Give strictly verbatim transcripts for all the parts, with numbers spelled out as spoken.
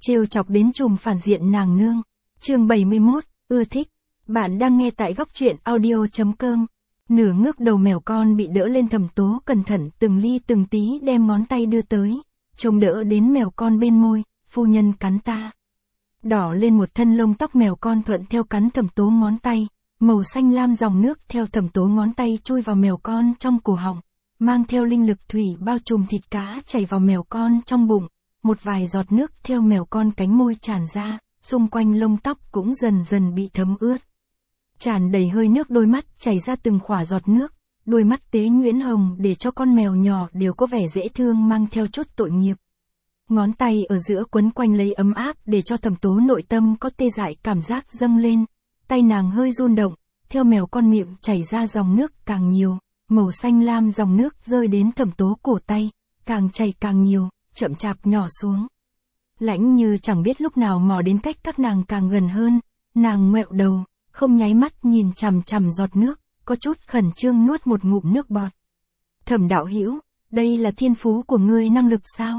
trêu chọc đến trùm phản diện nàng nương. Chương bảy mươi mốt, ưa thích. Bạn đang nghe tại góc truyện audio chấm com. Nửa ngước đầu mèo con bị đỡ lên, Thẩm Tố cẩn thận từng ly từng tí đem ngón tay đưa tới, trông đỡ đến mèo con bên môi, phu nhân cắn ta. Đỏ lên một thân lông tóc mèo con thuận theo cắn Thẩm Tố ngón tay, màu xanh lam dòng nước theo Thẩm Tố ngón tay chui vào mèo con trong cổ họng, mang theo linh lực thủy bao trùm thịt cá chảy vào mèo con trong bụng, một vài giọt nước theo mèo con cánh môi tràn ra, xung quanh lông tóc cũng dần dần bị thấm ướt. Tràn đầy hơi nước, đôi mắt chảy ra từng khỏa giọt nước, đôi mắt tế nhuyễn hồng để cho con mèo nhỏ đều có vẻ dễ thương mang theo chút tội nghiệp. Ngón tay ở giữa quấn quanh lấy ấm áp để cho Thẩm Tố nội tâm có tê dại cảm giác dâng lên, tay nàng hơi run động, theo mèo con miệng chảy ra dòng nước càng nhiều, màu xanh lam dòng nước rơi đến Thẩm Tố cổ tay, càng chảy càng nhiều, chậm chạp nhỏ xuống. Lãnh Như chẳng biết lúc nào mò đến cách các nàng càng gần hơn, nàng ngoẹo đầu, không nháy mắt nhìn chằm chằm giọt nước, có chút khẩn trương nuốt một ngụm nước bọt. Thẩm đạo hữu, đây là thiên phú của ngươi năng lực sao?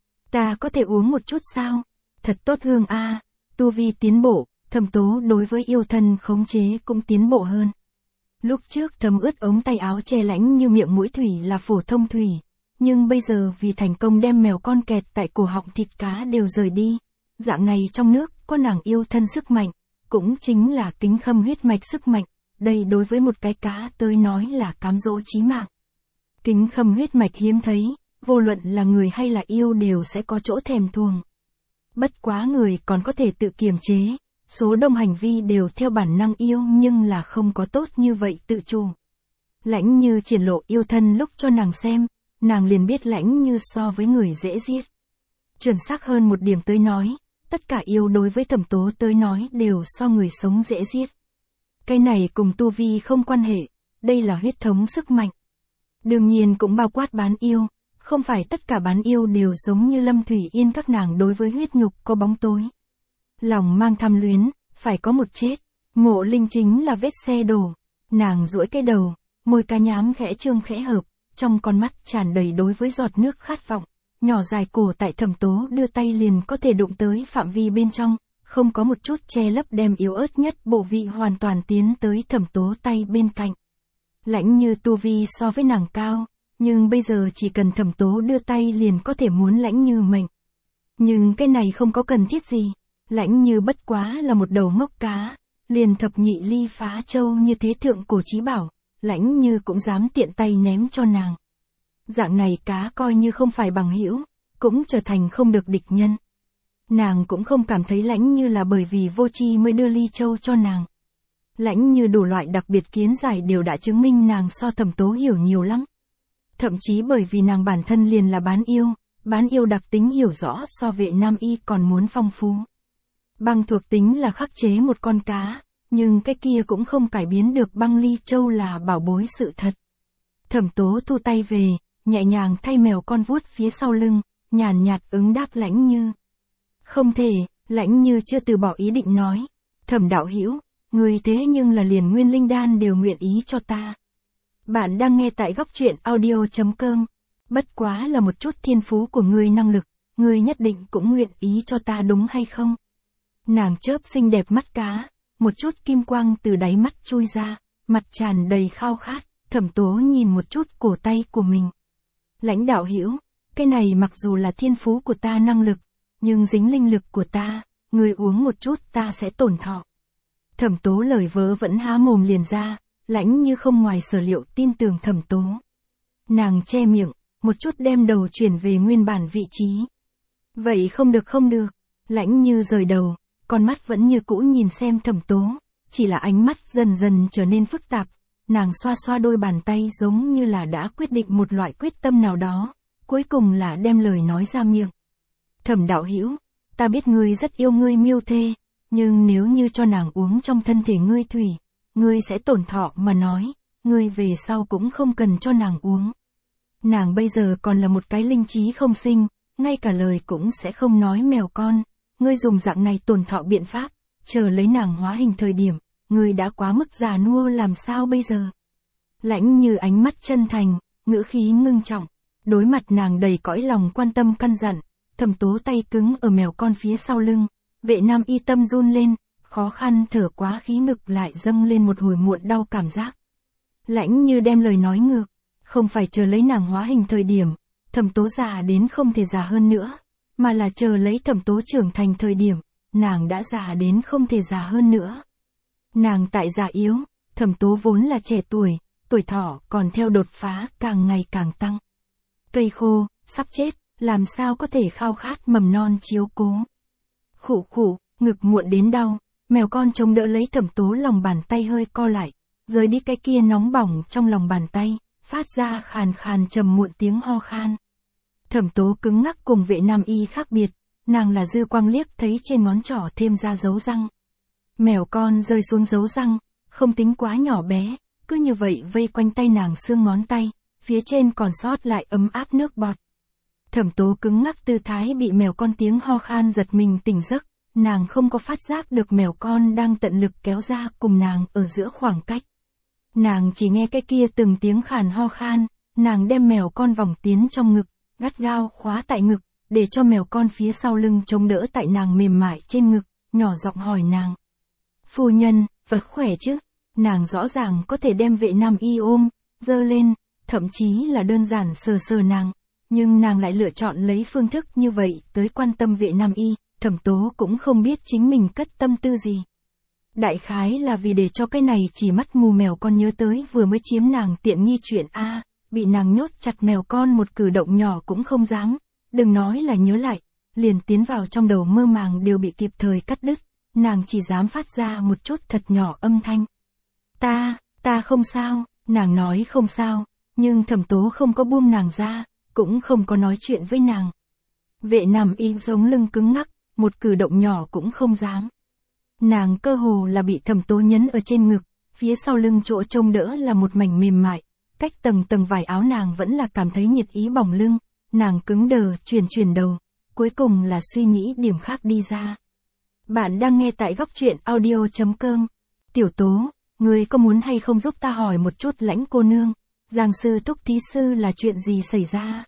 Ta có thể uống một chút sao? Thật tốt hương a, à. Tu vi tiến bộ, Thẩm Tố đối với yêu thân khống chế cũng tiến bộ hơn. Lúc trước thấm ướt ống tay áo che Lãnh Như miệng mũi thủy là phổ thông thủy, nhưng bây giờ vì thành công đem mèo con kẹt tại cổ họng, thịt cá đều rời đi, dạng này trong nước có nàng yêu thân sức mạnh, cũng chính là kính khâm huyết mạch sức mạnh, đây đối với một cái cá tới nói là cám dỗ chí mạng. Kính khâm huyết mạch hiếm thấy, vô luận là người hay là yêu đều sẽ có chỗ thèm thuồng. Bất quá người còn có thể tự kiềm chế, số đông hành vi đều theo bản năng yêu nhưng là không có tốt như vậy tự chủ. Lãnh Như triển lộ yêu thân lúc cho nàng xem, nàng liền biết Lãnh Như so với người dễ giết. Chuẩn xác hơn một điểm tới nói, tất cả yêu đối với Thẩm Tố tới nói đều so người sống dễ giết. Cái này cùng tu vi không quan hệ, đây là huyết thống sức mạnh. Đương nhiên cũng bao quát bán yêu, không phải tất cả bán yêu đều giống như Lâm Thủy Yên các nàng đối với huyết nhục có bóng tối. Lòng mang tham luyến, phải có một chết. Mộ Linh chính là vết xe đổ. Nàng duỗi cái đầu, môi cá nhám khẽ trương khẽ hợp, trong con mắt tràn đầy đối với giọt nước khát vọng. Nhỏ dài cổ tại Thẩm Tố đưa tay liền có thể đụng tới phạm vi bên trong, không có một chút che lấp, đem yếu ớt nhất bộ vị hoàn toàn tiến tới Thẩm Tố tay bên cạnh. Lãnh Như tu vi so với nàng cao, nhưng bây giờ chỉ cần Thẩm Tố đưa tay liền có thể muốn Lãnh Như mệnh. Nhưng cái này không có cần thiết gì, Lãnh Như bất quá là một đầu ngốc cá, liền thập nhị ly phá châu như thế thượng cổ chí bảo, Lãnh Như cũng dám tiện tay ném cho nàng. Dạng này cá coi như không phải bằng hữu, cũng trở thành không được địch nhân. Nàng cũng không cảm thấy Lãnh Như là bởi vì vô tri mới đưa ly châu cho nàng. Lãnh Như đủ loại đặc biệt kiến giải đều đã chứng minh nàng so Thẩm Tố hiểu nhiều lắm. Thậm chí bởi vì nàng bản thân liền là bán yêu, bán yêu đặc tính hiểu rõ so Vệ Nam Y còn muốn phong phú. Băng thuộc tính là khắc chế một con cá, nhưng cái kia cũng không cải biến được băng ly châu là bảo bối sự thật. Thẩm Tố thu tay về, nhẹ nhàng thay mèo con vuốt phía sau lưng, nhàn nhạt ứng đáp Lãnh Như. Không thể, Lãnh Như chưa từ bỏ ý định nói. Thẩm đạo hữu, người thế nhưng là liền nguyên linh đan đều nguyện ý cho ta. Bạn đang nghe tại góc truyện audio chấm com. Bất quá là một chút thiên phú của ngươi năng lực, ngươi nhất định cũng nguyện ý cho ta đúng hay không? Nàng chớp xinh đẹp mắt cá, một chút kim quang từ đáy mắt chui ra, mặt tràn đầy khao khát. Thẩm Tố nhìn một chút cổ tay của mình. Lãnh đạo hữu, cái này mặc dù là thiên phú của ta năng lực, nhưng dính linh lực của ta, người uống một chút ta sẽ tổn thọ. Thẩm Tố lời vớ vẫn há mồm liền ra, Lãnh Như không ngoài sở liệu tin tưởng Thẩm Tố. Nàng che miệng, một chút đem đầu chuyển về nguyên bản vị trí. Vậy không được không được, Lãnh Như rời đầu, con mắt vẫn như cũ nhìn xem Thẩm Tố, chỉ là ánh mắt dần dần trở nên phức tạp. Nàng xoa xoa đôi bàn tay giống như là đã quyết định một loại quyết tâm nào đó, cuối cùng là đem lời nói ra miệng. Thẩm đạo hữu, ta biết ngươi rất yêu ngươi miêu thê, nhưng nếu như cho nàng uống trong thân thể ngươi thủy, ngươi sẽ tổn thọ mà nói, ngươi về sau cũng không cần cho nàng uống. Nàng bây giờ còn là một cái linh trí không sinh, ngay cả lời cũng sẽ không nói mèo con, ngươi dùng dạng này tổn thọ biện pháp, chờ lấy nàng hóa hình thời điểm, ngươi đã quá mức già nua làm sao bây giờ? Lãnh Như ánh mắt chân thành, ngữ khí ngưng trọng, đối mặt nàng đầy cõi lòng quan tâm căn dặn, Thẩm Tố tay cứng ở mèo con phía sau lưng, Vệ Nam Y tâm run lên, khó khăn thở quá khí ngực lại dâng lên một hồi muộn đau cảm giác. Lãnh Như đem lời nói ngược, không phải chờ lấy nàng hóa hình thời điểm, Thẩm Tố già đến không thể già hơn nữa, mà là chờ lấy Thẩm Tố trưởng thành thời điểm, nàng đã già đến không thể già hơn nữa. Nàng tại già yếu, Thẩm Tố vốn là trẻ tuổi, tuổi thọ còn theo đột phá càng ngày càng tăng. Cây khô, sắp chết, làm sao có thể khao khát mầm non chiếu cố. Khụ khụ, ngực muộn đến đau, mèo con chống đỡ lấy Thẩm Tố lòng bàn tay hơi co lại, rời đi cái kia nóng bỏng trong lòng bàn tay, phát ra khàn khàn trầm muộn tiếng ho khan. Thẩm Tố cứng ngắc cùng Vệ Nam Y khác biệt, nàng là dư quang liếc thấy trên ngón trỏ thêm ra dấu răng. Mèo con rơi xuống dấu răng, không tính quá nhỏ bé, cứ như vậy vây quanh tay nàng xương ngón tay, phía trên còn sót lại ấm áp nước bọt. Thẩm Tố cứng ngắc tư thái bị mèo con tiếng ho khan giật mình tỉnh giấc, nàng không có phát giác được mèo con đang tận lực kéo ra cùng nàng ở giữa khoảng cách. Nàng chỉ nghe cái kia từng tiếng khàn ho khan, nàng đem mèo con vòng tiến trong ngực, gắt gao khóa tại ngực, để cho mèo con phía sau lưng chống đỡ tại nàng mềm mại trên ngực, nhỏ giọng hỏi nàng. Phu nhân, vật khỏe chứ? Nàng rõ ràng có thể đem Vệ Nam Y ôm, dơ lên, thậm chí là đơn giản sờ sờ nàng, nhưng nàng lại lựa chọn lấy phương thức như vậy tới quan tâm Vệ Nam Y, Thẩm Tố cũng không biết chính mình cất tâm tư gì. Đại khái là vì để cho cái này chỉ mắt mù mèo con nhớ tới vừa mới chiếm nàng tiện nghi chuyện a, bị nàng nhốt chặt mèo con một cử động nhỏ cũng không dám, đừng nói là nhớ lại, liền tiến vào trong đầu mơ màng đều bị kịp thời cắt đứt, nàng chỉ dám phát ra một chút thật nhỏ âm thanh. Ta, ta không sao, nàng nói không sao, nhưng Thẩm Tố không có buông nàng ra, cũng không có nói chuyện với nàng. Vệ Nam Y sống lưng cứng ngắc, một cử động nhỏ cũng không dám. Nàng cơ hồ là bị Thẩm Tố nhấn ở trên ngực, phía sau lưng chỗ trông đỡ là một mảnh mềm mại, cách tầng tầng vải áo nàng vẫn là cảm thấy nhiệt ý bỏng lưng, nàng cứng đờ chuyển chuyển đầu, cuối cùng là suy nghĩ điểm khác đi ra. Bạn đang nghe tại góc truyện audio chấm com. Tiểu Tố, ngươi có muốn hay không giúp ta hỏi một chút Lãnh cô nương, Giang sư thúc thí sư là chuyện gì xảy ra?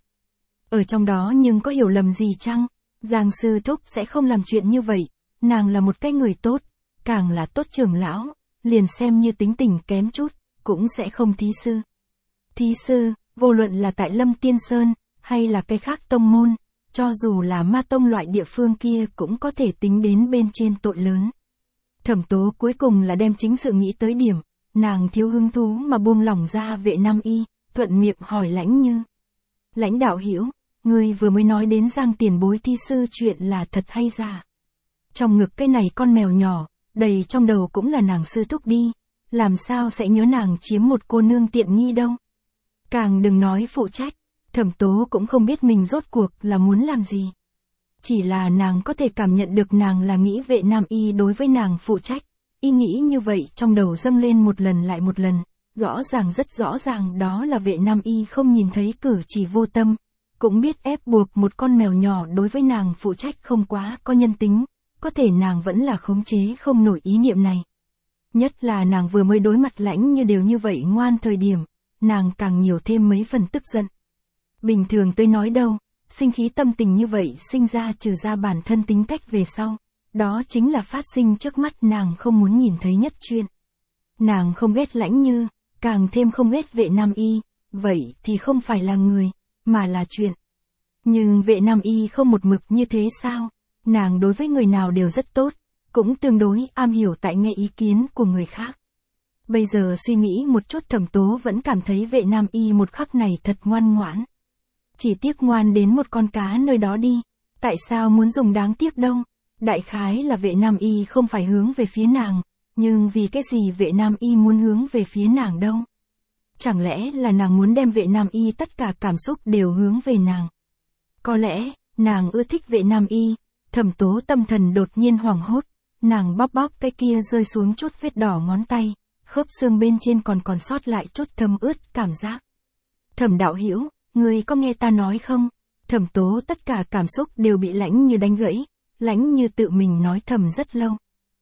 Ở trong đó nhưng có hiểu lầm gì chăng? Giang sư thúc sẽ không làm chuyện như vậy, nàng là một cái người tốt, càng là tốt trưởng lão, liền xem như tính tình kém chút, cũng sẽ không thí sư. Thí sư, vô luận là tại Lâm Tiên Sơn, hay là cái khác tông môn, cho dù là ma tông loại địa phương kia cũng có thể tính đến bên trên tội lớn. Thẩm Tố cuối cùng là đem chính sự nghĩ tới điểm, nàng thiếu hứng thú mà buông lỏng ra Vệ Nam Y, thuận miệng hỏi Lãnh Như. Lãnh đạo hiểu, ngươi vừa mới nói đến Giang tiền bối thi sư chuyện là thật hay giả? Trong ngực cái này con mèo nhỏ, đầy trong đầu cũng là nàng sư thúc đi, làm sao sẽ nhớ nàng chiếm một cô nương tiện nghi đâu. Càng đừng nói phụ trách, Thẩm Tố cũng không biết mình rốt cuộc là muốn làm gì. Chỉ là nàng có thể cảm nhận được nàng là nghĩ Vệ Nam Y đối với nàng phụ trách, y nghĩ như vậy trong đầu dâng lên một lần lại một lần, rõ ràng rất rõ ràng đó là Vệ Nam Y không nhìn thấy cử chỉ vô tâm, cũng biết ép buộc một con mèo nhỏ đối với nàng phụ trách không quá có nhân tính, có thể nàng vẫn là khống chế không nổi ý niệm này. Nhất là nàng vừa mới đối mặt Lãnh Như đều như vậy ngoan thời điểm, nàng càng nhiều thêm mấy phần tức giận. Bình thường tôi nói đâu, sinh khí tâm tình như vậy sinh ra trừ ra bản thân tính cách về sau, đó chính là phát sinh trước mắt nàng không muốn nhìn thấy nhất chuyện. Nàng không ghét Lãnh Như, càng thêm không ghét Vệ Nam Y, vậy thì không phải là người, mà là chuyện. Nhưng Vệ Nam Y không một mực như thế sao? Nàng đối với người nào đều rất tốt, cũng tương đối am hiểu tại nghe ý kiến của người khác. Bây giờ suy nghĩ một chút Thẩm Tố vẫn cảm thấy Vệ Nam Y một khắc này thật ngoan ngoãn. Chỉ tiếc ngoan đến một con cá nơi đó đi, tại sao muốn dùng đáng tiếc đâu? Đại khái là Vệ Nam Y không phải hướng về phía nàng, nhưng vì cái gì Vệ Nam Y muốn hướng về phía nàng đâu? Chẳng lẽ là nàng muốn đem Vệ Nam Y tất cả cảm xúc đều hướng về nàng? Có lẽ, nàng ưa thích Vệ Nam Y. Thẩm Tố tâm thần đột nhiên hoảng hốt, nàng bóp bóp cái kia rơi xuống chút vết đỏ ngón tay, khớp xương bên trên còn còn sót lại chút thấm ướt cảm giác. Thẩm đạo hữu, ngươi có nghe ta nói không? Thẩm Tố tất cả cảm xúc đều bị Lãnh Như đánh gãy, Lãnh Như tự mình nói thầm rất lâu.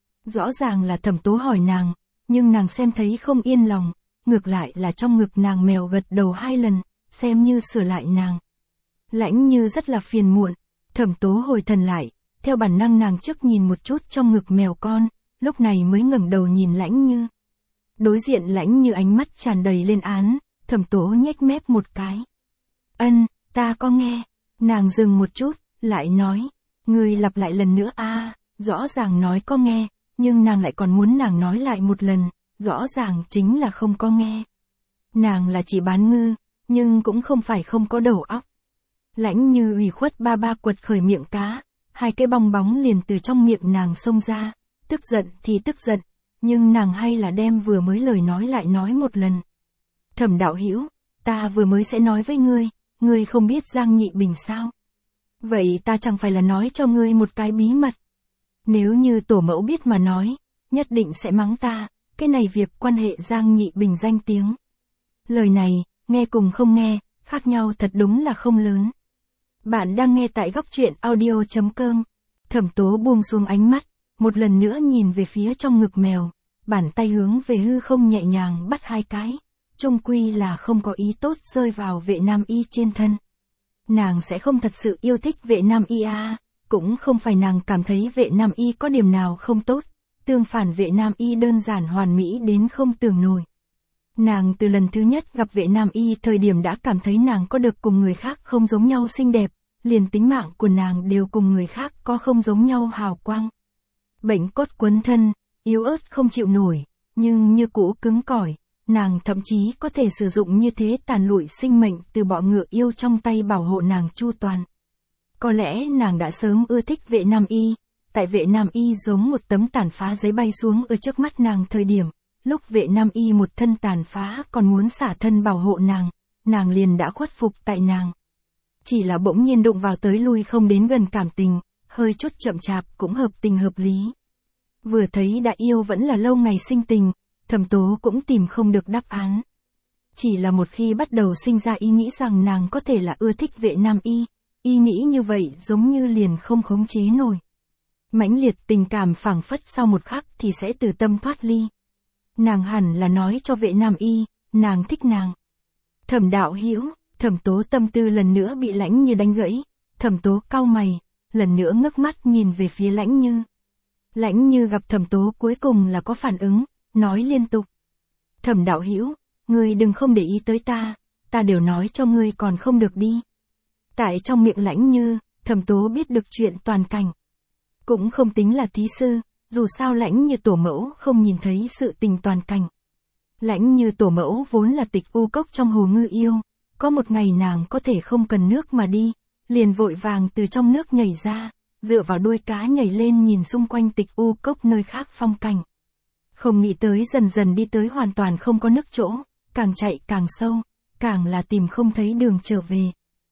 Rõ ràng là Thẩm Tố hỏi nàng, nhưng nàng xem thấy không yên lòng, ngược lại là trong ngực nàng mèo gật đầu hai lần, xem như sửa lại nàng. Lãnh Như rất là phiền muộn. Thẩm Tố hồi thần lại, theo bản năng nàng trước nhìn một chút trong ngực mèo con, lúc này mới ngẩng đầu nhìn Lãnh Như. Đối diện Lãnh Như ánh mắt tràn đầy lên án, Thẩm Tố nhếch mép một cái. Ân, ta có nghe. Nàng dừng một chút, lại nói, ngươi lặp lại lần nữa a, à, rõ ràng nói có nghe, nhưng nàng lại còn muốn nàng nói lại một lần, rõ ràng chính là không có nghe. Nàng là chỉ bán ngư, nhưng cũng không phải không có đầu óc. Lãnh Như ủy khuất ba ba quật khởi miệng cá, hai cái bong bóng liền từ trong miệng nàng xông ra, tức giận thì tức giận, nhưng nàng hay là đem vừa mới lời nói lại nói một lần. Thẩm đạo hữu, ta vừa mới sẽ nói với ngươi, ngươi không biết Giang Nhị Bình sao? Vậy ta chẳng phải là nói cho ngươi một cái bí mật. Nếu như tổ mẫu biết mà nói, nhất định sẽ mắng ta, cái này việc quan hệ Giang Nhị Bình danh tiếng. Lời này, nghe cùng không nghe, khác nhau thật đúng là không lớn. Bạn đang nghe tại góc truyện audio chấm com. Thẩm Tố buông xuống ánh mắt, một lần nữa nhìn về phía trong ngực mèo, bàn tay hướng về hư không nhẹ nhàng bắt hai cái, chung quy là không có ý tốt rơi vào Vệ Nam Y trên thân. Nàng sẽ không thật sự yêu thích Vệ Nam Y à, cũng không phải nàng cảm thấy Vệ Nam Y có điểm nào không tốt, tương phản Vệ Nam Y đơn giản hoàn mỹ đến không tưởng nổi. Nàng từ lần thứ nhất gặp Vệ Nam Y thời điểm đã cảm thấy nàng có được cùng người khác không giống nhau xinh đẹp, liền tính mạng của nàng đều cùng người khác có không giống nhau hào quang. Bệnh cốt quấn thân, yếu ớt không chịu nổi, nhưng như cũ cứng cỏi, nàng thậm chí có thể sử dụng như thế tàn lụi sinh mệnh từ bọ ngựa yêu trong tay bảo hộ nàng chu toàn. Có lẽ nàng đã sớm ưa thích Vệ Nam Y, tại Vệ Nam Y giống một tấm tàn phá giấy bay xuống ở trước mắt nàng thời điểm, lúc Vệ Nam Y một thân tàn phá còn muốn xả thân bảo hộ nàng, nàng liền đã khuất phục tại nàng. Chỉ là bỗng nhiên đụng vào tới lui không đến gần cảm tình, hơi chút chậm chạp cũng hợp tình hợp lý. Vừa thấy đã yêu vẫn là lâu ngày sinh tình, Thẩm Tố cũng tìm không được đáp án. Chỉ là một khi bắt đầu sinh ra ý nghĩ rằng nàng có thể là ưa thích Vệ Nam Y, ý nghĩ như vậy giống như liền không khống chế nổi. Mãnh liệt tình cảm phảng phất sau một khắc thì sẽ từ tâm thoát ly. Nàng hẳn là nói cho Vệ Nam Y, nàng thích nàng. Thẩm đạo hữu, Thẩm Tố tâm tư lần nữa bị Lãnh Như đánh gãy, Thẩm Tố cau mày, lần nữa ngước mắt nhìn về phía Lãnh Như. Lãnh Như gặp Thẩm Tố cuối cùng là có phản ứng, nói liên tục. Thẩm đạo hữu, ngươi đừng không để ý tới ta, ta đều nói cho ngươi còn không được đi. Tại trong miệng Lãnh Như, Thẩm Tố biết được chuyện toàn cảnh. Cũng không tính là thí sư, dù sao Lãnh Như tổ mẫu không nhìn thấy sự tình toàn cảnh. Lãnh Như tổ mẫu vốn là tịch u cốc trong hồ ngư yêu, có một ngày nàng có thể không cần nước mà đi, liền vội vàng từ trong nước nhảy ra, dựa vào đuôi cá nhảy lên nhìn xung quanh tịch u cốc nơi khác phong cảnh. Không nghĩ tới dần dần đi tới hoàn toàn không có nước chỗ, càng chạy càng sâu, càng là tìm không thấy đường trở về.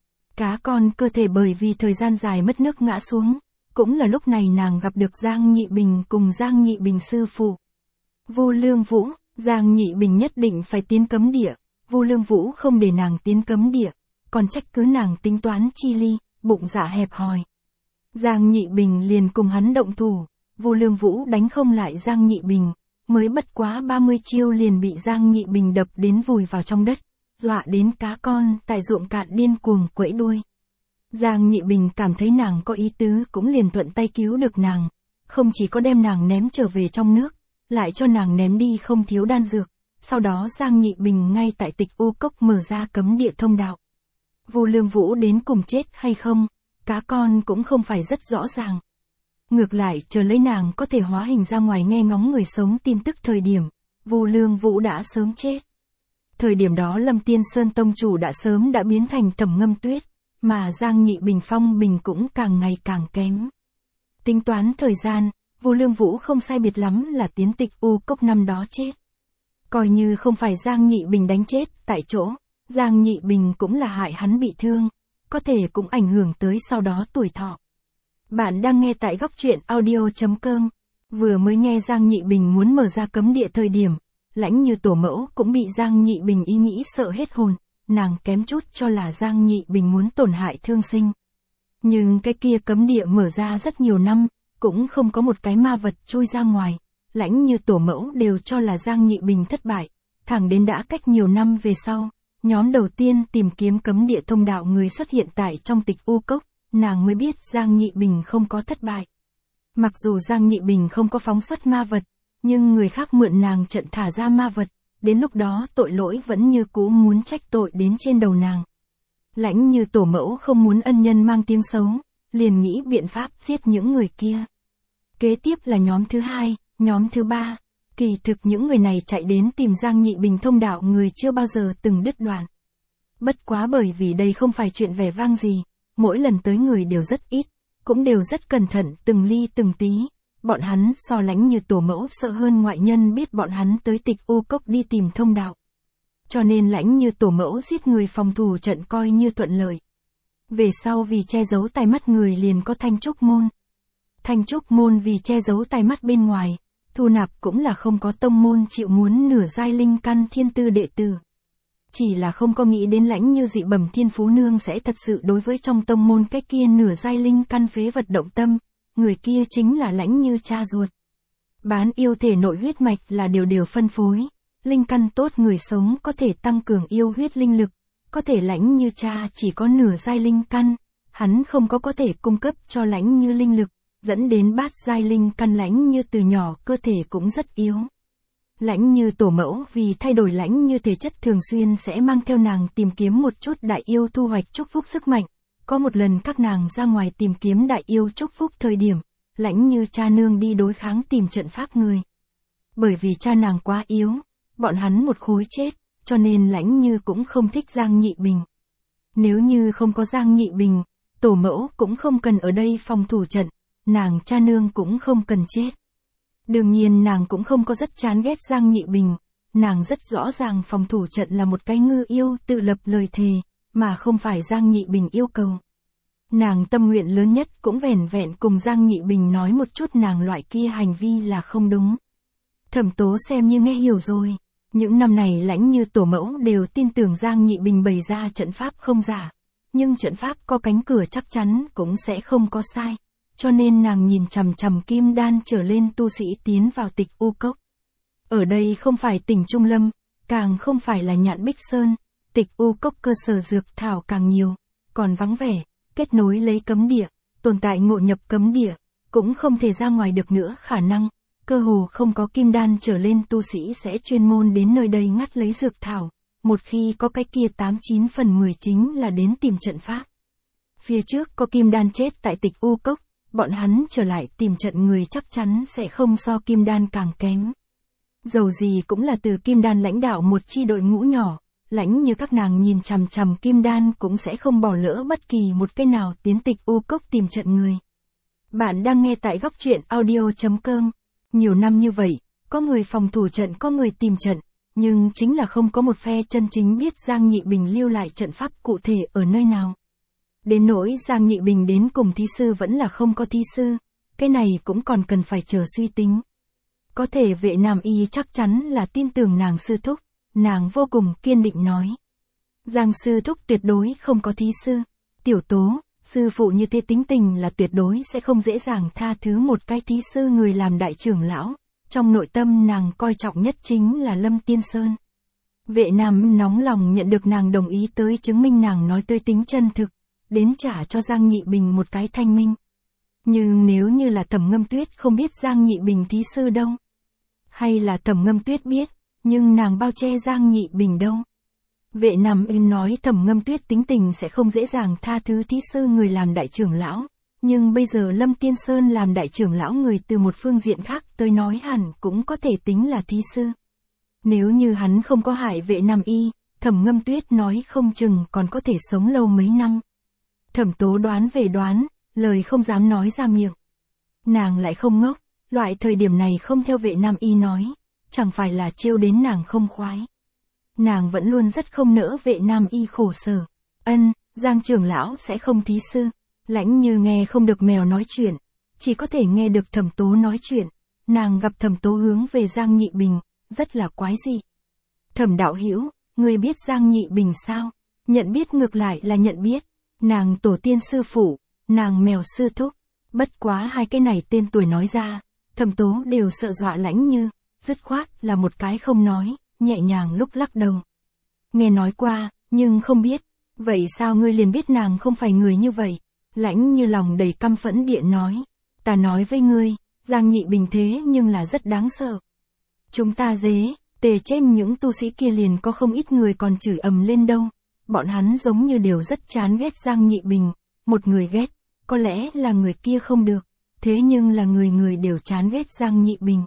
Cá con cơ thể bởi vì thời gian dài mất nước ngã xuống, cũng là lúc này nàng gặp được Giang Nhị Bình cùng Giang Nhị Bình sư phụ. Vu Lương Vũ, Giang Nhị Bình nhất định phải tiến cấm địa, Vu Lương Vũ không để nàng tiến cấm địa, còn trách cứ nàng tính toán chi ly, bụng dạ hẹp hòi. Giang Nhị Bình liền cùng hắn động thủ, Vu Lương Vũ đánh không lại Giang Nhị Bình, mới bất quá ba mươi chiêu liền bị Giang Nhị Bình đập đến vùi vào trong đất, dọa đến cá con tại ruộng cạn điên cuồng quẫy đuôi. Giang Nhị Bình cảm thấy nàng có ý tứ cũng liền thuận tay cứu được nàng, không chỉ có đem nàng ném trở về trong nước, lại cho nàng ném đi không thiếu đan dược, sau đó Giang Nhị Bình ngay tại tịch u cốc mở ra cấm địa thông đạo. Vu Lương Vũ đến cùng chết hay không, cá con cũng không phải rất rõ ràng. Ngược lại chờ lấy nàng có thể hóa hình ra ngoài nghe ngóng người sống tin tức thời điểm, Vu Lương Vũ đã sớm chết. Thời điểm đó Lâm Tiên Sơn tông chủ đã sớm đã biến thành Thẩm Ngâm Tuyết, mà Giang Nhị Bình phong bình cũng càng ngày càng kém. Tính toán thời gian, Vu Lương Vũ không sai biệt lắm là tiến tịch u cốc năm đó chết. Coi như không phải Giang Nhị Bình đánh chết tại chỗ, Giang Nhị Bình cũng là hại hắn bị thương, có thể cũng ảnh hưởng tới sau đó tuổi thọ. Bạn đang nghe tại góc truyện audio chấm com. Vừa mới nghe Giang Nhị Bình muốn mở ra cấm địa thời điểm, Lãnh Như tổ mẫu cũng bị Giang Nhị Bình ý nghĩ sợ hết hồn, nàng kém chút cho là Giang Nhị Bình muốn tổn hại thương sinh. Nhưng cái kia cấm địa mở ra rất nhiều năm, cũng không có một cái ma vật chui ra ngoài, Lãnh Như tổ mẫu đều cho là Giang Nhị Bình thất bại, thẳng đến đã cách nhiều năm về sau, nhóm đầu tiên tìm kiếm cấm địa thông đạo người xuất hiện tại trong tịch u cốc, nàng mới biết Giang Nhị Bình không có thất bại. Mặc dù Giang Nhị Bình không có phóng xuất ma vật, nhưng người khác mượn nàng trận thả ra ma vật, đến lúc đó tội lỗi vẫn như cũ muốn trách tội đến trên đầu nàng. Lãnh Như tổ mẫu không muốn ân nhân mang tiếng xấu, liền nghĩ biện pháp giết những người kia. Kế tiếp là nhóm thứ hai, nhóm thứ ba. Kỳ thực những người này chạy đến tìm Giang Nhị Bình thông đạo người chưa bao giờ từng đứt đoạn. Bất quá bởi vì đây không phải chuyện vẻ vang gì, mỗi lần tới người đều rất ít, cũng đều rất cẩn thận từng ly từng tí. Bọn hắn so Lãnh Như tổ mẫu sợ hơn ngoại nhân biết bọn hắn tới Tịch U Cốc đi tìm thông đạo. Cho nên Lãnh Như tổ mẫu giết người phòng thủ trận coi như thuận lợi. Về sau vì che giấu tai mắt người liền có Thanh Trúc Môn. Thanh Trúc Môn vì che giấu tai mắt bên ngoài, thu nạp cũng là không có tông môn chịu muốn nửa giai linh căn thiên tư đệ tử. Chỉ là không có nghĩ đến Lãnh Như dị bẩm thiên phú nương sẽ thật sự đối với trong tông môn cái kia nửa giai linh căn phế vật động tâm, người kia chính là Lãnh Như cha ruột. Bán yêu thể nội huyết mạch là điều điều phân phối, linh căn tốt người sống có thể tăng cường yêu huyết linh lực, có thể Lãnh Như cha chỉ có nửa giai linh căn, hắn không có có thể cung cấp cho Lãnh Như linh lực, dẫn đến bát giai linh căn Lãnh Như từ nhỏ cơ thể cũng rất yếu. Lãnh Như tổ mẫu vì thay đổi Lãnh Như thể chất thường xuyên sẽ mang theo nàng tìm kiếm một chút đại yêu thu hoạch chúc phúc sức mạnh. Có một lần các nàng ra ngoài tìm kiếm đại yêu chúc phúc thời điểm, Lãnh Như cha nương đi đối kháng tìm trận pháp người. Bởi vì cha nàng quá yếu, bọn hắn một khối chết, cho nên Lãnh Như cũng không thích Giang Nhị Bình. Nếu như không có Giang Nhị Bình, tổ mẫu cũng không cần ở đây phòng thủ trận, nàng cha nương cũng không cần chết. Đương nhiên nàng cũng không có rất chán ghét Giang Nhị Bình, nàng rất rõ ràng phòng thủ trận là một cái ngư yêu tự lập lời thề, mà không phải Giang Nhị Bình yêu cầu. Nàng tâm nguyện lớn nhất cũng vẻn vẹn cùng Giang Nhị Bình nói một chút nàng loại kia hành vi là không đúng. Thẩm Tố xem như nghe hiểu rồi, những năm này Lãnh Như tổ mẫu đều tin tưởng Giang Nhị Bình bày ra trận pháp không giả, nhưng trận pháp có cánh cửa chắc chắn cũng sẽ không có sai. Cho nên nàng nhìn chằm chằm kim đan trở lên tu sĩ tiến vào Tịch U Cốc. Ở đây không phải tỉnh Trung Lâm, càng không phải là Nhạn Bích Sơn, Tịch U Cốc cơ sở dược thảo càng nhiều, còn vắng vẻ, kết nối lấy cấm địa, tồn tại ngộ nhập cấm địa, cũng không thể ra ngoài được nữa khả năng, cơ hồ không có kim đan trở lên tu sĩ sẽ chuyên môn đến nơi đây ngắt lấy dược thảo, một khi có cái kia tám chín phần mười chính là đến tìm trận pháp. Phía trước có kim đan chết tại Tịch U Cốc, bọn hắn trở lại tìm trận người chắc chắn sẽ không so kim đan càng kém. Dầu gì cũng là từ kim đan lãnh đạo một chi đội ngũ nhỏ, Lãnh Như các nàng nhìn chằm chằm kim đan cũng sẽ không bỏ lỡ bất kỳ một cái nào tiến Tịch U Cốc tìm trận người. Bạn đang nghe tại góc truyện audio chấm com. Nhiều năm như vậy, có người phòng thủ trận có người tìm trận, nhưng chính là không có một phe chân chính biết Giang Nhị Bình lưu lại trận pháp cụ thể ở nơi nào. Đến nỗi Giang Nhị Bình đến cùng thí sư vẫn là không có thí sư, cái này cũng còn cần phải chờ suy tính. Có thể Vệ Nam Y chắc chắn là tin tưởng nàng sư thúc, nàng vô cùng kiên định nói. Giang sư thúc tuyệt đối không có thí sư. Tiểu Tố, sư phụ như thế tính tình là tuyệt đối sẽ không dễ dàng tha thứ một cái thí sư người làm đại trưởng lão. Trong nội tâm nàng coi trọng nhất chính là Lâm Tiên Sơn. Vệ Nam nóng lòng nhận được nàng đồng ý tới chứng minh nàng nói tới tính chân thực, đến trả cho Giang Nhị Bình một cái thanh minh. Nhưng nếu như là Thẩm Ngâm Tuyết không biết Giang Nhị Bình thí sư đâu, hay là Thẩm Ngâm Tuyết biết, nhưng nàng bao che Giang Nhị Bình đâu. Vệ Nam Yên nói Thẩm Ngâm Tuyết tính tình sẽ không dễ dàng tha thứ thí sư người làm đại trưởng lão, nhưng bây giờ Lâm Tiên Sơn làm đại trưởng lão người từ một phương diện khác tới nói hẳn cũng có thể tính là thí sư. Nếu như hắn không có hại Vệ Nam Y, Thẩm Ngâm Tuyết nói không chừng còn có thể sống lâu mấy năm. Thẩm Tố đoán về đoán, lời không dám nói ra miệng. Nàng lại không ngốc, loại thời điểm này không theo Vệ Nam Y nói, chẳng phải là trêu đến nàng không khoái. Nàng vẫn luôn rất không nỡ Vệ Nam Y khổ sở. Ân, Giang trưởng lão sẽ không thí sư. Lãnh Như nghe không được mèo nói chuyện, chỉ có thể nghe được Thẩm Tố nói chuyện. Nàng gặp Thẩm Tố hướng về Giang Nhị Bình, rất là quái dị. Thẩm đạo hữu, ngươi biết Giang Nhị Bình sao? Nhận biết ngược lại là nhận biết. Nàng tổ tiên sư phụ, nàng mèo sư thúc. Bất quá hai cái này tên tuổi nói ra, Thẩm Tố đều sợ dọa Lãnh Như, dứt khoát là một cái không nói, nhẹ nhàng lúc lắc đầu. Nghe nói qua, nhưng không biết. Vậy sao ngươi liền biết nàng không phải người như vậy? Lãnh Như lòng đầy căm phẫn điện nói. Ta nói với ngươi, Giang Nhị Bình thế nhưng là rất đáng sợ. Chúng ta dế, tề chêm những tu sĩ kia liền có không ít người còn chửi ầm lên đâu. Bọn hắn giống như đều rất chán ghét Giang Nhị Bình. Một người ghét, có lẽ là người kia không được. Thế nhưng là người người đều chán ghét Giang Nhị Bình.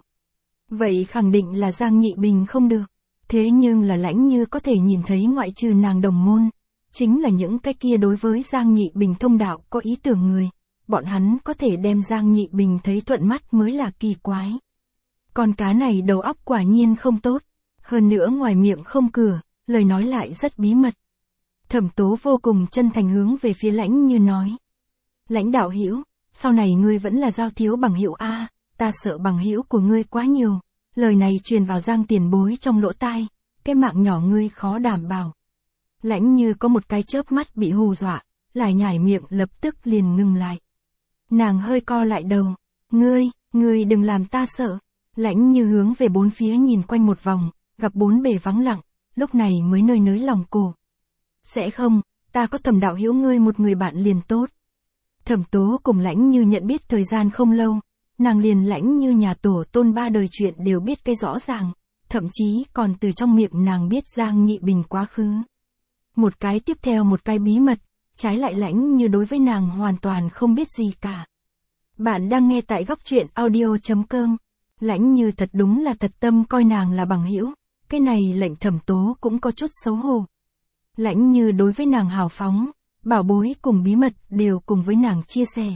Vậy khẳng định là Giang Nhị Bình không được. Thế nhưng là Lãnh Như có thể nhìn thấy ngoại trừ nàng đồng môn. Chính là những cái kia đối với Giang Nhị Bình thông đạo có ý tưởng người. Bọn hắn có thể đem Giang Nhị Bình thấy thuận mắt mới là kỳ quái. Con cá này đầu óc quả nhiên không tốt. Hơn nữa ngoài miệng không cửa, lời nói lại rất bí mật. Thẩm Tố vô cùng chân thành hướng về phía Lãnh Như nói. Lãnh đạo hữu, sau này ngươi vẫn là giao thiếu bằng hữu a, ta sợ bằng hữu của ngươi quá nhiều. Lời này truyền vào Giang tiền bối trong lỗ tai, cái mạng nhỏ ngươi khó đảm bảo. Lãnh Như có một cái chớp mắt bị hù dọa, lại nhảy miệng lập tức liền ngừng lại. Nàng hơi co lại đầu, ngươi, ngươi đừng làm ta sợ. Lãnh Như hướng về bốn phía nhìn quanh một vòng, gặp bốn bề vắng lặng, lúc này mới nơi nới lòng cổ. Sẽ không, ta có Thẩm đạo hữu ngươi một người bạn liền tốt. Thẩm Tố cùng Lãnh Như nhận biết thời gian không lâu, nàng liền Lãnh Như nhà tổ tôn ba đời chuyện đều biết cái rõ ràng, thậm chí còn từ trong miệng nàng biết Giang Nhị Bình quá khứ. Một cái tiếp theo một cái bí mật, trái lại Lãnh Như đối với nàng hoàn toàn không biết gì cả. Bạn đang nghe tại góc truyện audio chấm com. Lãnh Như thật đúng là thật tâm coi nàng là bằng hữu, cái này lệnh Thẩm Tố cũng có chút xấu hổ. Lãnh Như đối với nàng hào phóng, bảo bối cùng bí mật đều cùng với nàng chia sẻ.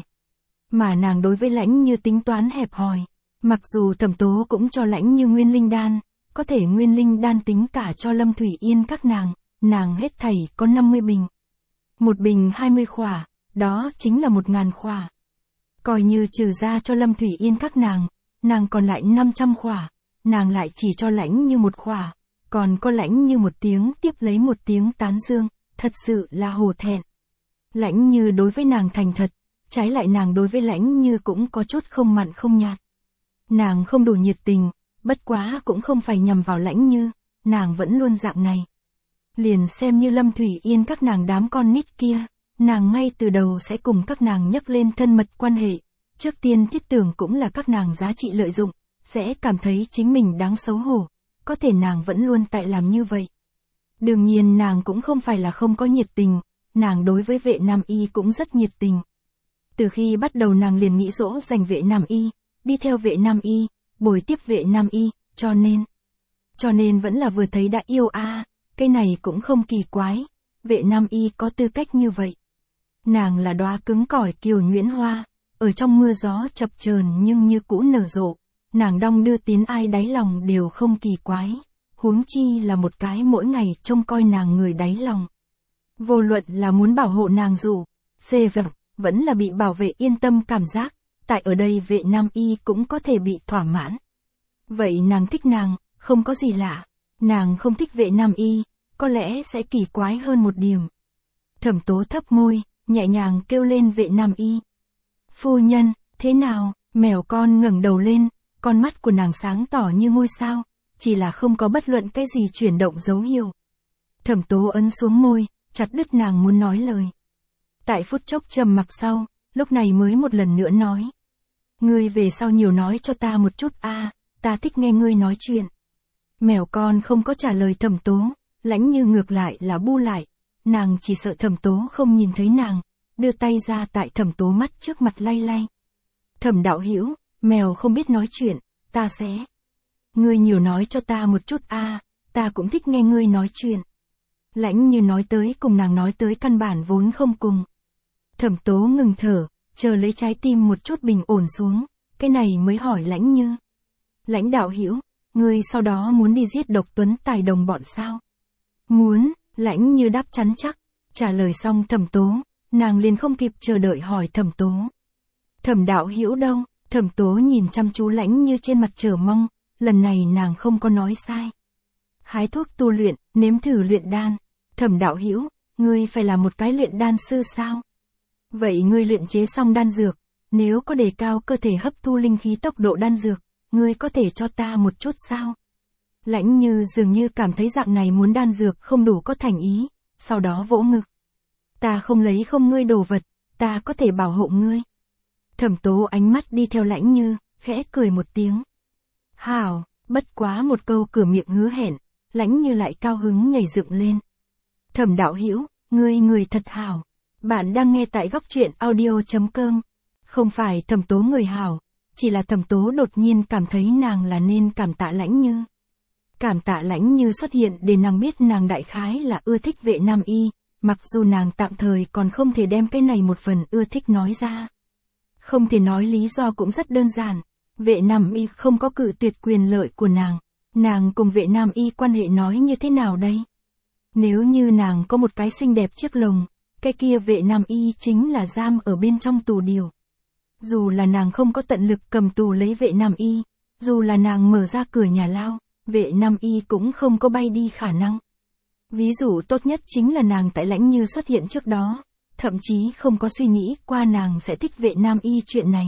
Mà nàng đối với Lãnh Như tính toán hẹp hòi, mặc dù Thẩm Tố cũng cho Lãnh Như nguyên linh đan, có thể nguyên linh đan tính cả cho Lâm Thủy Yên các nàng, nàng hết thảy có năm mươi bình. Một bình hai mươi khỏa, đó chính là một ngàn khỏa. Coi như trừ ra cho Lâm Thủy Yên các nàng, nàng còn lại năm trăm khỏa, nàng lại chỉ cho Lãnh Như một khỏa, còn có Lãnh Như một tiếng tiếp lấy một tiếng tán dương, thật sự là hổ thẹn. Lãnh Như đối với nàng thành thật, trái lại nàng đối với Lãnh Như cũng có chút không mặn không nhạt. Nàng không đủ nhiệt tình, bất quá cũng không phải nhằm vào Lãnh Như, nàng vẫn luôn dạng này. Liền xem như Lâm Thủy Yên các nàng đám con nít kia, nàng ngay từ đầu sẽ cùng các nàng nhắc lên thân mật quan hệ, trước tiên thiết tưởng cũng là các nàng giá trị lợi dụng, sẽ cảm thấy chính mình đáng xấu hổ, có thể nàng vẫn luôn tại làm như vậy. Đương nhiên nàng cũng không phải là không có nhiệt tình, nàng đối với Vệ Nam Y cũng rất nhiệt tình. Từ khi bắt đầu nàng liền nghĩ dỗ dành Vệ Nam Y, đi theo Vệ Nam Y, bồi tiếp Vệ Nam Y, cho nên, cho nên vẫn là vừa thấy đã yêu a, à, cái này cũng không kỳ quái, Vệ Nam Y có tư cách như vậy. Nàng là đóa cứng cỏi kiều nhuyễn hoa, ở trong mưa gió chập chờn nhưng như cũ nở rộ, nàng đong đưa tiến ai đáy lòng đều không kỳ quái, huống chi là một cái mỗi ngày trông coi nàng người đáy lòng. Vô luận là muốn bảo hộ nàng dù, xê vọng, vẫn là bị bảo vệ yên tâm cảm giác, tại ở đây Vệ Nam Y cũng có thể bị thỏa mãn. Vậy nàng thích nàng, không có gì lạ, nàng không thích Vệ Nam Y, có lẽ sẽ kỳ quái hơn một điểm. Thẩm Tố thấp môi, nhẹ nhàng kêu lên Vệ Nam Y. Phu nhân, thế nào? Mèo con ngẩng đầu lên, con mắt của nàng sáng tỏ như ngôi sao, chỉ là không có bất luận cái gì chuyển động dấu hiệu. Thẩm Tố ấn xuống môi, chặt đứt nàng muốn nói lời. Tại phút chốc trầm mặc sau, lúc này mới một lần nữa nói. Ngươi về sau nhiều nói cho ta một chút a, à, ta thích nghe ngươi nói chuyện. Mèo con không có trả lời Thẩm Tố, Lãnh Như ngược lại là bu lại, nàng chỉ sợ Thẩm Tố không nhìn thấy nàng, đưa tay ra tại Thẩm Tố mắt trước mặt lay lay. Thẩm đạo hữu, mèo không biết nói chuyện, ta sẽ. Ngươi nhiều nói cho ta một chút a, à, ta cũng thích nghe ngươi nói chuyện. Lãnh Như nói tới cùng nàng nói tới căn bản vốn không cùng. Thẩm Tố ngừng thở, chờ lấy trái tim một chút bình ổn xuống, cái này mới hỏi Lãnh Như. Lãnh đạo hữu, ngươi sau đó muốn đi giết Độc Tuấn Tài đồng bọn sao? Muốn, Lãnh Như đáp chắn chắc, trả lời xong Thẩm Tố, nàng liền không kịp chờ đợi hỏi Thẩm Tố. Thẩm đạo hữu đâu? Thẩm Tố nhìn chăm chú Lãnh Như trên mặt chờ mong, lần này nàng không có nói sai. Hái thuốc tu luyện, nếm thử luyện đan. Thẩm đạo hữu, ngươi phải là một cái luyện đan sư sao? Vậy ngươi luyện chế xong đan dược, nếu có đề cao cơ thể hấp thu linh khí tốc độ đan dược, ngươi có thể cho ta một chút sao? Lãnh Như dường như cảm thấy dạng này muốn đan dược không đủ có thành ý, sau đó vỗ ngực. Ta không lấy không ngươi đồ vật, ta có thể bảo hộ ngươi. Thẩm Tố ánh mắt đi theo Lãnh Như, khẽ cười một tiếng. Hảo, bất quá một câu cửa miệng hứa hẹn, Lãnh Như lại cao hứng nhảy dựng lên. Thẩm đạo hữu, ngươi người thật hảo. Bạn đang nghe tại góc truyện audio chấm com. Không phải Thẩm Tố người hảo, chỉ là Thẩm Tố đột nhiên cảm thấy nàng là nên cảm tạ Lãnh Như. Cảm tạ Lãnh Như xuất hiện để nàng biết nàng đại khái là ưa thích Vệ Nam Y, mặc dù nàng tạm thời còn không thể đem cái này một phần ưa thích nói ra. Không thể nói lý do cũng rất đơn giản, Vệ Nam Y không có cự tuyệt quyền lợi của nàng, nàng cùng Vệ Nam Y quan hệ nói như thế nào đây? Nếu như nàng có một cái xinh đẹp chiếc lồng, cái kia Vệ Nam Y chính là giam ở bên trong tù điều. Dù là nàng không có tận lực cầm tù lấy Vệ Nam Y, dù là nàng mở ra cửa nhà lao, Vệ Nam Y cũng không có bay đi khả năng. Ví dụ tốt nhất chính là nàng tại Lãnh Như xuất hiện trước đó, thậm chí không có suy nghĩ qua nàng sẽ thích Vệ Nam Y chuyện này.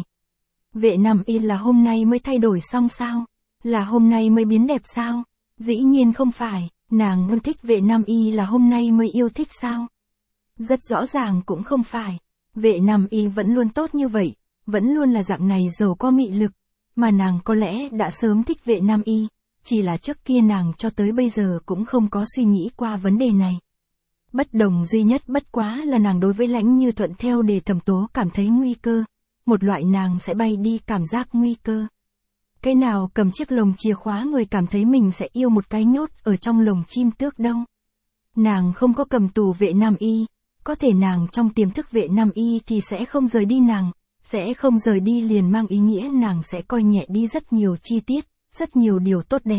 Vệ Nam Y là hôm nay mới thay đổi xong sao? Là hôm nay mới biến đẹp sao? Dĩ nhiên không phải, nàng ưa thích Vệ Nam Y là hôm nay mới yêu thích sao? Rất rõ ràng cũng không phải. Vệ Nam Y vẫn luôn tốt như vậy, vẫn luôn là dạng này giàu có mị lực, mà nàng có lẽ đã sớm thích Vệ Nam Y, chỉ là trước kia nàng cho tới bây giờ cũng không có suy nghĩ qua vấn đề này. Bất đồng duy nhất bất quá là nàng đối với Lãnh Như thuận theo để Thẩm Tố cảm thấy nguy cơ, một loại nàng sẽ bay đi cảm giác nguy cơ. Cái nào cầm chiếc lồng chìa khóa người cảm thấy mình sẽ yêu một cái nhốt ở trong lồng chim tước đâu. Nàng không có cầm tù Vệ Nam Y, có thể nàng trong tiềm thức Vệ Nam Y thì sẽ không rời đi nàng, sẽ không rời đi liền mang ý nghĩa nàng sẽ coi nhẹ đi rất nhiều chi tiết, rất nhiều điều tốt đẹp.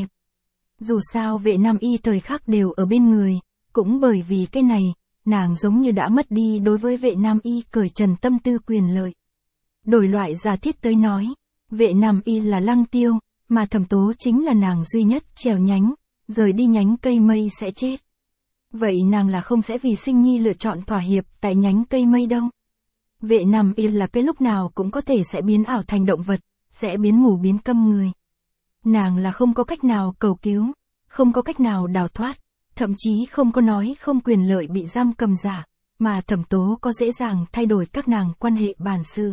Dù sao Vệ Nam Y thời khắc đều ở bên người, cũng bởi vì cái này, nàng giống như đã mất đi đối với Vệ Nam Y cởi trần tâm tư quyền lợi. Đổi loại giả thiết tới nói, Vệ Nam Y là Lăng Tiêu, mà Thẩm Tố chính là nàng duy nhất trèo nhánh, rời đi nhánh cây mây sẽ chết. Vậy nàng là không sẽ vì sinh nhi lựa chọn thỏa hiệp tại nhánh cây mây đâu. Vệ Nam Y là cái lúc nào cũng có thể sẽ biến ảo thành động vật, sẽ biến mù biến câm người. Nàng là không có cách nào cầu cứu, không có cách nào đào thoát, thậm chí không có nói không quyền lợi bị giam cầm giả, mà Thẩm Tố có dễ dàng thay đổi các nàng quan hệ bản sự.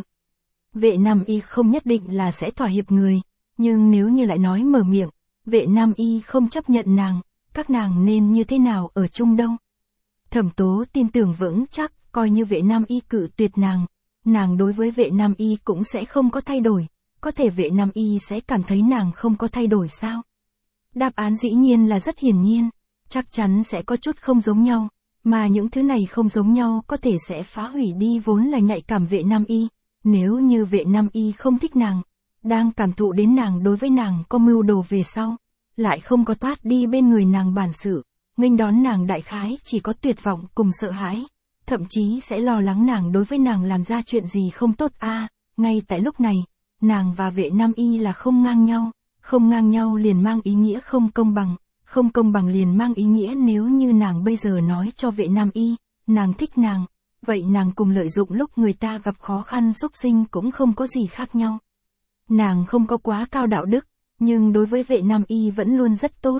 Vệ Nam Y không nhất định là sẽ thỏa hiệp người, nhưng nếu như lại nói mở miệng, Vệ Nam Y không chấp nhận nàng, các nàng nên như thế nào ở chung đâu. Thẩm Tố tin tưởng vững chắc, coi như Vệ Nam Y cự tuyệt nàng, nàng đối với Vệ Nam Y cũng sẽ không có thay đổi, có thể Vệ Nam Y sẽ cảm thấy nàng không có thay đổi sao? Đáp án dĩ nhiên là rất hiển nhiên, chắc chắn sẽ có chút không giống nhau, mà những thứ này không giống nhau có thể sẽ phá hủy đi vốn là nhạy cảm Vệ Nam Y. Nếu như Vệ Nam Y không thích nàng, đang cảm thụ đến nàng đối với nàng có mưu đồ về sau, lại không có thoát đi bên người nàng bản sự, nghênh đón nàng đại khái chỉ có tuyệt vọng cùng sợ hãi, thậm chí sẽ lo lắng nàng đối với nàng làm ra chuyện gì không tốt a. À, ngay tại lúc này, nàng và Vệ Nam Y là không ngang nhau, không ngang nhau liền mang ý nghĩa không công bằng, không công bằng liền mang ý nghĩa nếu như nàng bây giờ nói cho Vệ Nam Y, nàng thích nàng, vậy nàng cùng lợi dụng lúc người ta gặp khó khăn xúc sinh cũng không có gì khác nhau. Nàng không có quá cao đạo đức, nhưng đối với Vệ Nam Y vẫn luôn rất tốt.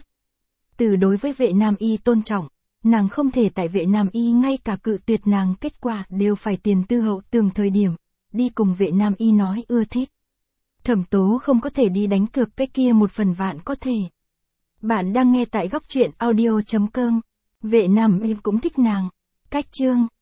Từ đối với Vệ Nam Y tôn trọng, nàng không thể tại Vệ Nam Y ngay cả cự tuyệt nàng kết quả đều phải tiền tư hậu tường thời điểm, đi cùng Vệ Nam Y nói ưa thích. Thẩm Tố không có thể đi đánh cược cái kia một phần vạn có thể. Bạn đang nghe tại góc truyện audio chấm com. Vệ Nam Y cũng thích nàng. Cách chương